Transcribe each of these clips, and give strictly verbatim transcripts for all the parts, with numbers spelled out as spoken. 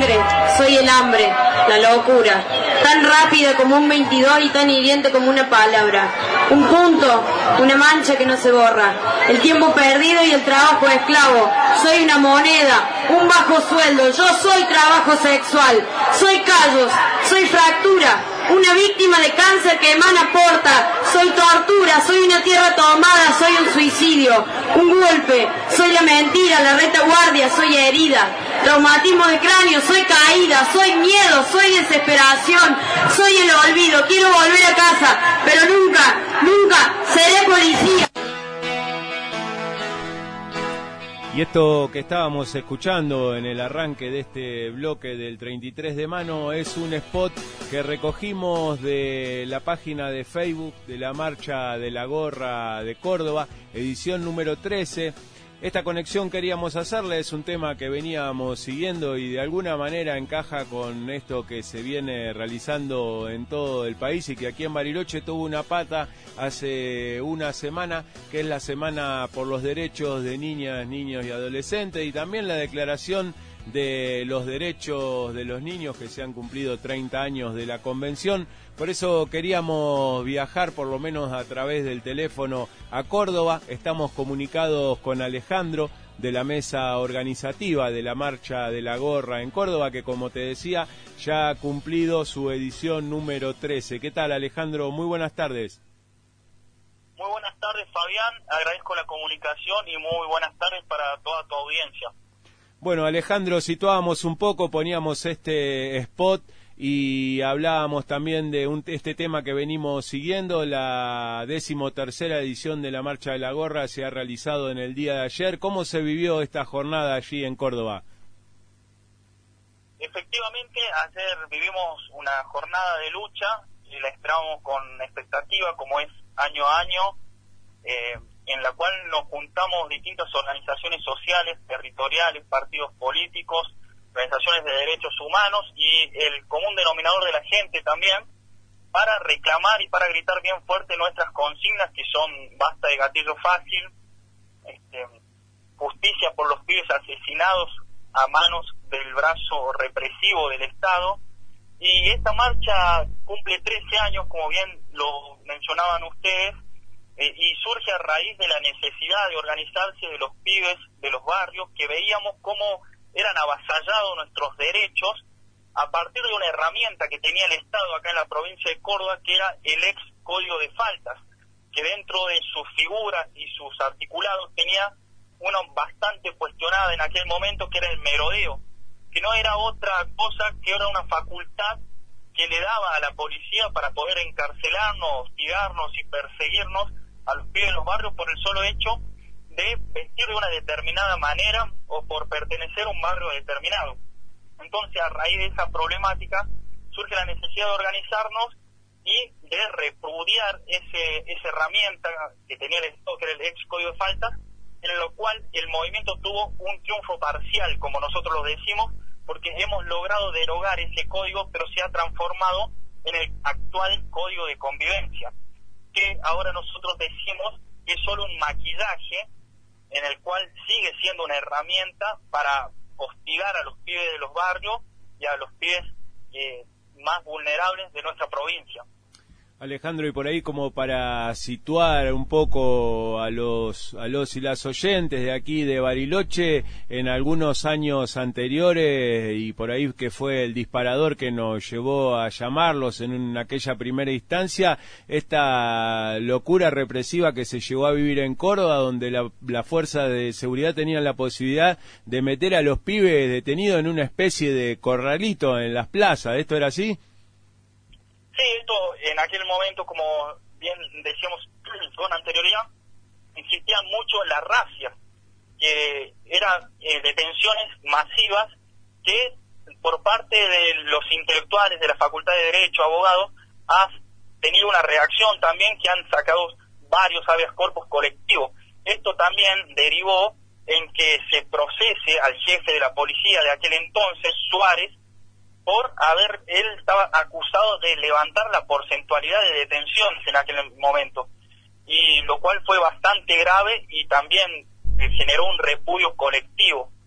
sangre, soy el hambre, la locura, tan rápida como un veintidós y tan hiriente como una palabra, un punto, una mancha que no se borra, el tiempo perdido y el trabajo esclavo, soy una moneda, un bajo sueldo, yo soy trabajo sexual, soy callos, soy fractura, una víctima de cáncer que emana porta, soy tortura, soy una tierra tomada, soy un suicidio, un golpe, soy la mentira, la retaguardia, soy herida, traumatismo de cráneo, soy caída, soy miedo, soy desesperación, soy el olvido, quiero volver a casa, pero nunca, nunca seré policía. Y esto que estábamos escuchando en el arranque de este bloque del treinta y tres de mano es un spot que recogimos de la página de Facebook de la Marcha de la Gorra de Córdoba, edición número trece. Esta conexión queríamos hacerle, es un tema que veníamos siguiendo y de alguna manera encaja con esto que se viene realizando en todo el país y que aquí en Bariloche tuvo una pata hace una semana, que es la Semana por los Derechos de Niñas, Niños y Adolescentes, y también la declaración de los derechos de los niños, que se han cumplido treinta años de la convención. Por eso queríamos viajar, por lo menos a través del teléfono, a Córdoba. Estamos comunicados con Alejandro de la mesa organizativa de la Marcha de la Gorra en Córdoba, que, como te decía, ya ha cumplido su edición número trece. ¿Qué tal, Alejandro? Muy buenas tardes. Muy buenas tardes, Fabián. Agradezco la comunicación y muy buenas tardes para toda tu audiencia. Bueno, Alejandro, situábamos un poco, poníamos este spot y hablábamos también de un, este tema que venimos siguiendo. La decimotercera edición de la Marcha de la Gorra se ha realizado en el día de ayer. ¿Cómo se vivió esta jornada allí en Córdoba? Efectivamente, ayer vivimos una jornada de lucha y la esperamos con expectativa, como es año a año, eh, en la cual nos juntamos distintas organizaciones sociales, territoriales, partidos políticos, organizaciones de derechos humanos y el común denominador de la gente también, para reclamar y para gritar bien fuerte nuestras consignas, que son basta de gatillo fácil, este, justicia por los pibes asesinados a manos del brazo represivo del Estado. Y esta marcha cumple trece años, como bien lo mencionaban ustedes, Eh, y surge a raíz de la necesidad de organizarse de los pibes de los barrios, que veíamos cómo eran avasallados nuestros derechos a partir de una herramienta que tenía el Estado acá en la provincia de Córdoba, que era el ex Código de Faltas, que dentro de sus figuras y sus articulados tenía una bastante cuestionada en aquel momento, que era el merodeo, que no era otra cosa que era una facultad que le daba a la policía para poder encarcelarnos, hostigarnos y perseguirnos a los pibes de los barrios por el solo hecho de vestir de una determinada manera o por pertenecer a un barrio determinado. Entonces, a raíz de esa problemática surge la necesidad de organizarnos y de repudiar ese, esa herramienta que tenía el Estado, que era el ex Código de Faltas, en lo cual el movimiento tuvo un triunfo parcial, como nosotros lo decimos, porque hemos logrado derogar ese código, pero se ha transformado en el actual Código de Convivencia, que ahora nosotros decimos que es solo un maquillaje, en el cual sigue siendo una herramienta para hostigar a los pibes de los barrios y a los pibes eh, más vulnerables de nuestra provincia. Alejandro, y por ahí, como para situar un poco a los a los y las oyentes de aquí de Bariloche, en algunos años anteriores, y por ahí que fue el disparador que nos llevó a llamarlos en, en aquella primera instancia, esta locura represiva que se llegó a vivir en Córdoba, donde la, la fuerza de seguridad tenía la posibilidad de meter a los pibes detenidos en una especie de corralito en las plazas. ¿Esto era así? Sí, esto en aquel momento, como bien decíamos con anterioridad, existían mucho las racias, que eran eh, detenciones masivas que por parte de los intelectuales de la Facultad de Derecho, abogados, ha tenido una reacción también, que han sacado varios habeas corpus colectivos. Esto también derivó en que se procese al jefe de la policía de aquel entonces, Suárez, por haber, él estaba acusado de levantar la porcentualidad de detenciones en aquel momento, y lo cual fue bastante grave y también generó un repudio colectivo.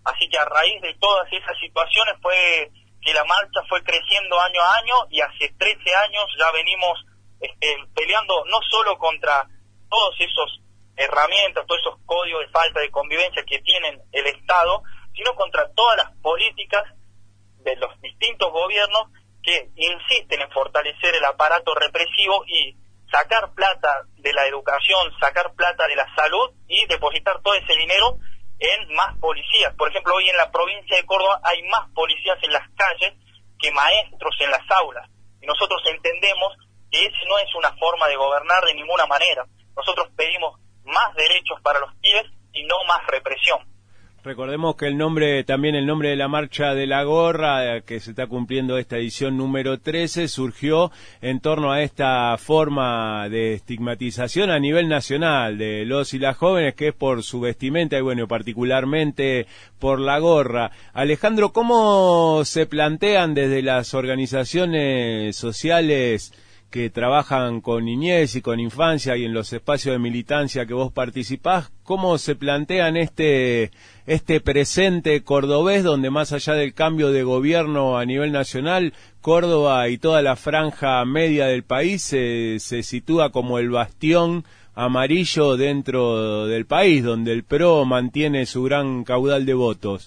Así que a raíz de todas esas situaciones fue que la marcha fue creciendo año a año, y hace trece años ya venimos este, peleando no solo contra todos esos herramientas, todos esos códigos de falta de convivencia que tienen el Estado, sino contra todas las políticas de los distintos gobiernos que insisten en fortalecer el aparato represivo y sacar plata de la educación, sacar plata de la salud y depositar todo ese dinero en más policías. Por ejemplo, hoy en la provincia de Córdoba hay más policías en las calles que maestros en las aulas. Y nosotros entendemos que esa no es una forma de gobernar de ninguna manera. Nosotros pedimos más derechos para los pibes y no más represión. Recordemos que el nombre, también el nombre de la Marcha de la Gorra, que se está cumpliendo esta edición número trece, surgió en torno a esta forma de estigmatización a nivel nacional de los y las jóvenes, que es por su vestimenta y bueno, particularmente por la gorra. Alejandro, ¿cómo se plantean desde las organizaciones sociales que trabajan con niñez y con infancia y en los espacios de militancia que vos participás, cómo se plantean este este presente cordobés, donde más allá del cambio de gobierno a nivel nacional, Córdoba y toda la franja media del país se, se sitúa como el bastión amarillo dentro del país, donde el P R O mantiene su gran caudal de votos?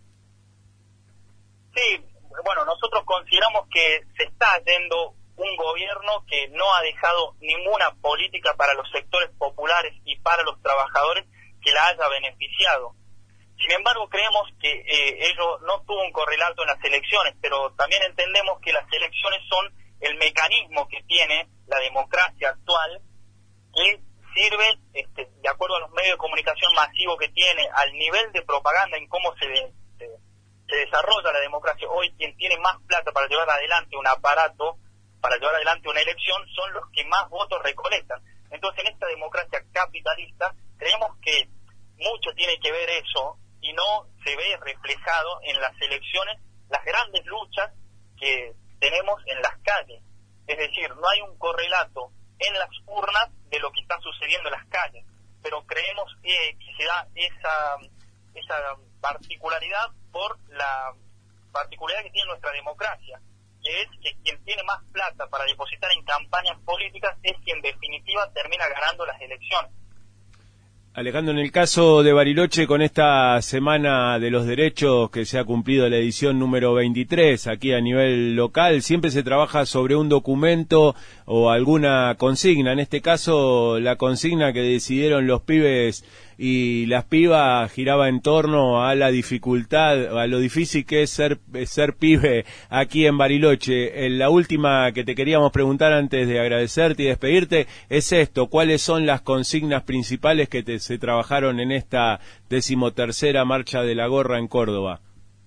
Sí, bueno, nosotros consideramos que se está yendo un gobierno que no ha dejado ninguna política para los sectores populares y para los trabajadores que la haya beneficiado. Sin embargo, creemos que eh, ello no tuvo un correlato en las elecciones, pero también entendemos que las elecciones son el mecanismo que tiene la democracia actual, que sirve, este, de acuerdo a los medios de comunicación masivos que tiene, al nivel de propaganda en cómo se, de, se, se desarrolla la democracia. Hoy quien tiene más plata para llevar adelante un aparato, para llevar adelante una elección, son los que más votos recolectan. Entonces, en esta democracia capitalista, creemos que mucho tiene que ver eso, y no se ve reflejado en las elecciones las grandes luchas que tenemos en las calles. Es decir, no hay un correlato en las urnas de lo que está sucediendo en las calles, pero creemos que, que se da esa, esa particularidad por la particularidad que tiene nuestra democracia, que es que quien tiene más plata para depositar en campañas políticas es quien en definitiva termina ganando las elecciones. Alejandro, en el caso de Bariloche, con esta Semana de los Derechos que se ha cumplido la edición número veintitrés aquí a nivel local, siempre se trabaja sobre un documento o alguna consigna. En este caso, la consigna que decidieron los pibes y las pibas giraba en torno a la dificultad, a lo difícil que es ser ser pibe aquí en Bariloche. La última que te queríamos preguntar antes de agradecerte y despedirte es esto: ¿cuáles son las consignas principales que te, se trabajaron en esta decimotercera Marcha de la Gorra en Córdoba?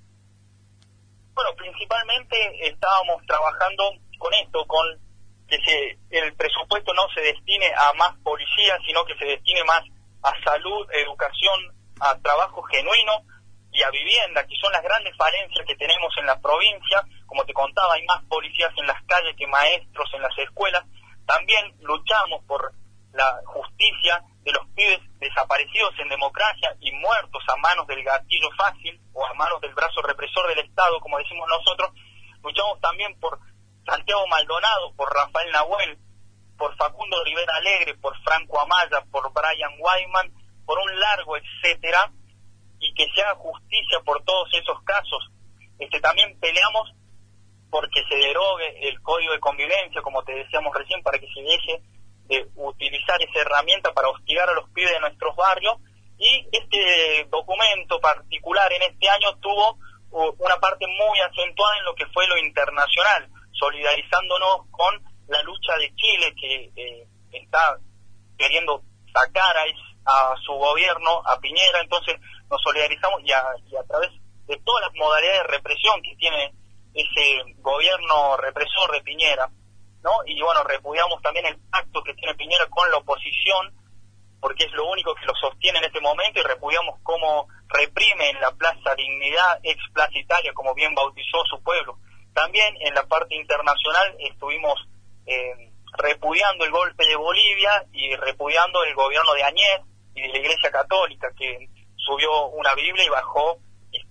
Bueno, principalmente estábamos trabajando con esto, con que se, el presupuesto no se destine a más policías, sino que se destine más a salud, educación, a trabajo genuino y a vivienda, que son las grandes falencias que tenemos en la provincia. Como te contaba, hay más policías en las calles que maestros en las escuelas. También luchamos por la justicia de los pibes desaparecidos en democracia y muertos a manos del gatillo fácil o a manos del brazo represor del Estado, como decimos nosotros. Luchamos también por Santiago Maldonado, por Rafael Nahuel, por Facundo Rivera Alegre, por Franco Amaya, por Brian Wyman, por un largo etcétera, y que se haga justicia por todos esos casos. Este, también peleamos porque se derogue el Código de Convivencia, como te decíamos recién, para que se deje de utilizar esa herramienta para hostigar a los pibes de nuestros barrios, y este documento particular en este año tuvo una parte muy acentuada en lo que fue lo internacional, solidarizándonos con la lucha de Chile, que eh, está queriendo sacar a, a su gobierno, a Piñera. Entonces nos solidarizamos y a, y a través de todas las modalidades de represión que tiene ese gobierno represor de Piñera, ¿no? Y bueno, repudiamos también el pacto que tiene Piñera con la oposición, porque es lo único que lo sostiene en este momento, y repudiamos cómo reprime en la Plaza Dignidad, ex Plaza Italia, como bien bautizó su pueblo. También en la parte internacional estuvimos eh, repudiando el golpe de Bolivia y repudiando el gobierno de Añez y de la Iglesia Católica, que subió una Biblia y bajó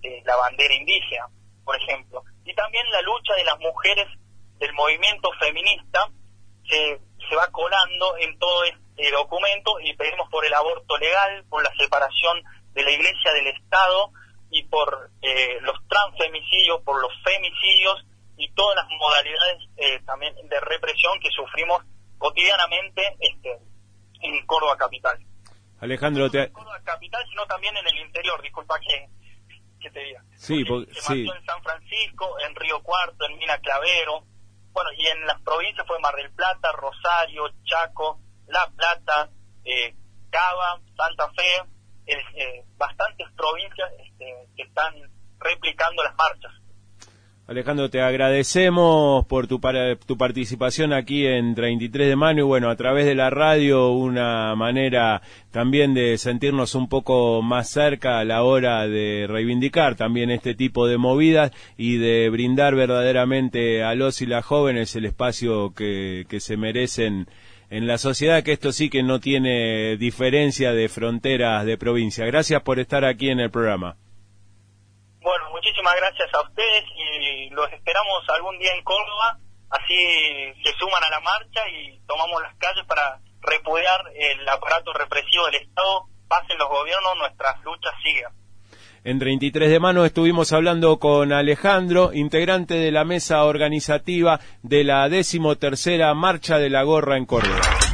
este, la bandera indígena, por ejemplo. Y también la lucha de las mujeres del movimiento feminista se, se va colando en todo este documento, y pedimos por el aborto legal, por la separación de la Iglesia del Estado, y por eh, los transfemicidios, por los femicidios y todas las modalidades eh, también de represión que sufrimos cotidianamente este, en Córdoba capital. Alejandro, te... no en Córdoba capital, sino también en el interior, disculpa que, que te diga. Sí, porque porque, se sí. mató en San Francisco, en Río Cuarto, en Mina Clavero, bueno, y en las provincias fue Mar del Plata, Rosario, Chaco, La Plata, eh, Cava, Santa Fe, eh, eh, bastantes provincias este, que están replicando las marchas. Alejandro, te agradecemos por tu, para, tu participación aquí en treinta y tres de mano, y bueno, a través de la radio, una manera también de sentirnos un poco más cerca a la hora de reivindicar también este tipo de movidas y de brindar verdaderamente a los y las jóvenes el espacio que, que se merecen en la sociedad, que esto sí que no tiene diferencia de fronteras de provincia. Gracias por estar aquí en el programa. Bueno, muchísimas gracias a ustedes y los esperamos algún día en Córdoba, así se suman a la marcha y tomamos las calles para repudiar el aparato represivo del Estado. Pasen los gobiernos, nuestras luchas sigan. En treinta y tres de mano estuvimos hablando con Alejandro, integrante de la mesa organizativa de la decimotercera Marcha de la Gorra en Córdoba.